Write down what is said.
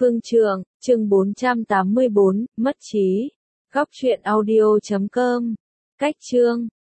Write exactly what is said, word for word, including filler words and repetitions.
Phương Trượng, chương bốn trăm tám mươi bốn, mất trí. Góc truyện audio chấm com. Cách chương